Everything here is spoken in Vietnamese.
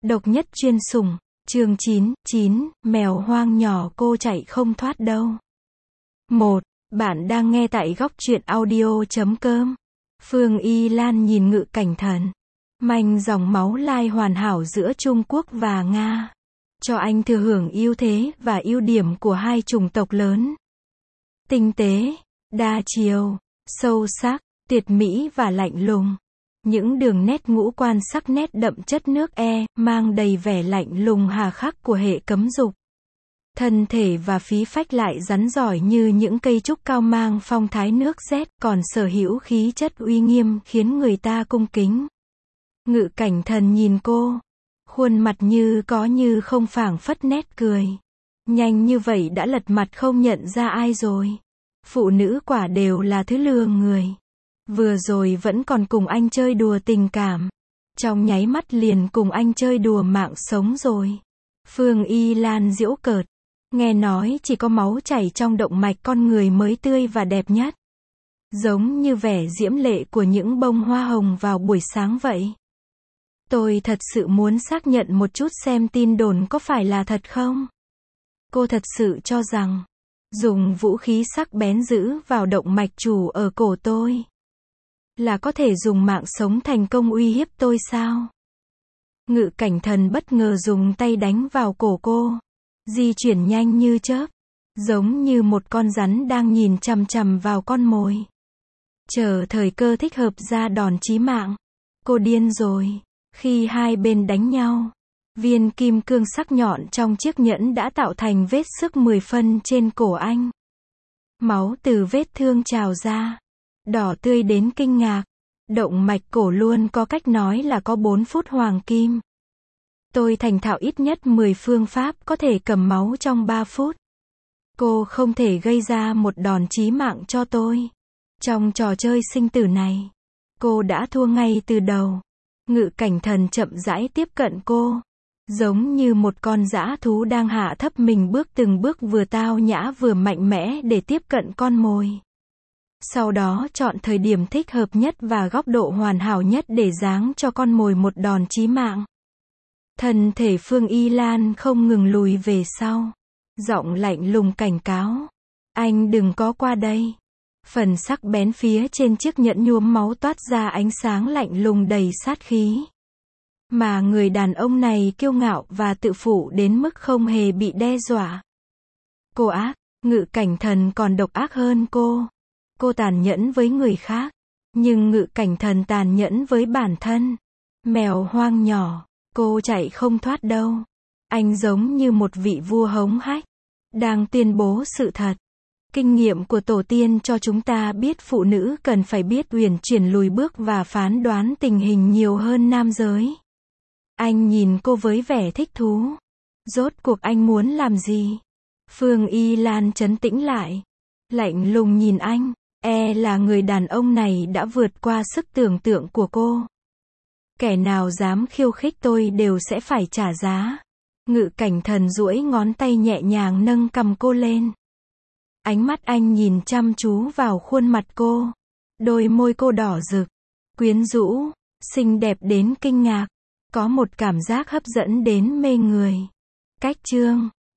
Độc nhất chuyên sủng, chương 9, mèo hoang nhỏ cô chạy không thoát đâu. 1. Bạn đang nghe tại góc truyện audio.com. Phương Y Lan nhìn Ngự Cảnh Thần. Manh dòng máu lai hoàn hảo giữa Trung Quốc và Nga. Cho anh thừa hưởng ưu thế và ưu điểm của hai chủng tộc lớn. Tinh tế, đa chiều, sâu sắc, tuyệt mỹ và lạnh lùng. Những đường nét ngũ quan sắc nét đậm chất nước mang đầy vẻ lạnh lùng hà khắc của hệ cấm dục. Thân thể và khí phách lại rắn giỏi như những cây trúc cao mang phong thái nước rét, còn sở hữu khí chất uy nghiêm khiến người ta cung kính. Ngự Cảnh Thần nhìn cô, khuôn mặt như có như không phảng phất nét cười. Nhanh như vậy đã lật mặt không nhận ra ai rồi. Phụ nữ quả đều là thứ lừa người. Vừa rồi vẫn còn cùng anh chơi đùa tình cảm. Trong nháy mắt liền cùng anh chơi đùa mạng sống rồi. Phương Y Lan giễu cợt. Nghe nói chỉ có máu chảy trong động mạch con người mới tươi và đẹp nhất. Giống như vẻ diễm lệ của những bông hoa hồng vào buổi sáng vậy. Tôi thật sự muốn xác nhận một chút xem tin đồn có phải là thật không? Cô thật sự cho rằng, dùng vũ khí sắc bén giữ vào động mạch chủ ở cổ tôi, là có thể dùng mạng sống thành công uy hiếp tôi sao? Ngự Cảnh Thần bất ngờ dùng tay đánh vào cổ cô, di chuyển nhanh như chớp, giống như một con rắn đang nhìn chằm chằm vào con mồi. Chờ thời cơ thích hợp ra đòn chí mạng. Cô điên rồi. Khi hai bên đánh nhau, viên kim cương sắc nhọn trong chiếc nhẫn đã tạo thành vết xước 10 phân trên cổ anh. Máu từ vết thương trào ra, đỏ tươi đến kinh ngạc. Động mạch cổ luôn có cách nói là có 4 phút hoàng kim. Tôi thành thạo ít nhất 10 phương pháp có thể cầm máu trong 3 phút. Cô không thể gây ra một đòn chí mạng cho tôi. Trong trò chơi sinh tử này, cô đã thua ngay từ đầu. Ngự Cảnh Thần chậm rãi tiếp cận cô, giống như một con dã thú đang hạ thấp mình bước từng bước vừa tao nhã vừa mạnh mẽ để tiếp cận con mồi. Sau đó chọn thời điểm thích hợp nhất và góc độ hoàn hảo nhất để giáng cho con mồi một đòn chí mạng. Thân thể Phương Y Lan không ngừng lùi về sau. Giọng lạnh lùng cảnh cáo. Anh đừng có qua đây. Phần sắc bén phía trên chiếc nhẫn nhuốm máu toát ra ánh sáng lạnh lùng đầy sát khí. Mà người đàn ông này kiêu ngạo và tự phụ đến mức không hề bị đe dọa. Cô ác, Ngự Cảnh Thần còn độc ác hơn cô. Cô tàn nhẫn với người khác, nhưng Ngự Cảnh Thần tàn nhẫn với bản thân. Mèo hoang nhỏ, cô chạy không thoát đâu. Anh giống như một vị vua hống hách, đang tuyên bố sự thật. Kinh nghiệm của tổ tiên cho chúng ta biết phụ nữ cần phải biết uyển chuyển lùi bước và phán đoán tình hình nhiều hơn nam giới. Anh nhìn cô với vẻ thích thú. Rốt cuộc anh muốn làm gì? Phương Y Lan trấn tĩnh lại, lạnh lùng nhìn anh. Là người đàn ông này đã vượt qua sức tưởng tượng của cô. Kẻ nào dám khiêu khích tôi đều sẽ phải trả giá. Ngự Cảnh Thần duỗi ngón tay nhẹ nhàng nâng cằm cô lên. Ánh mắt anh nhìn chăm chú vào khuôn mặt cô. Đôi môi cô đỏ rực, quyến rũ, xinh đẹp đến kinh ngạc. Có một cảm giác hấp dẫn đến mê người. Cách chương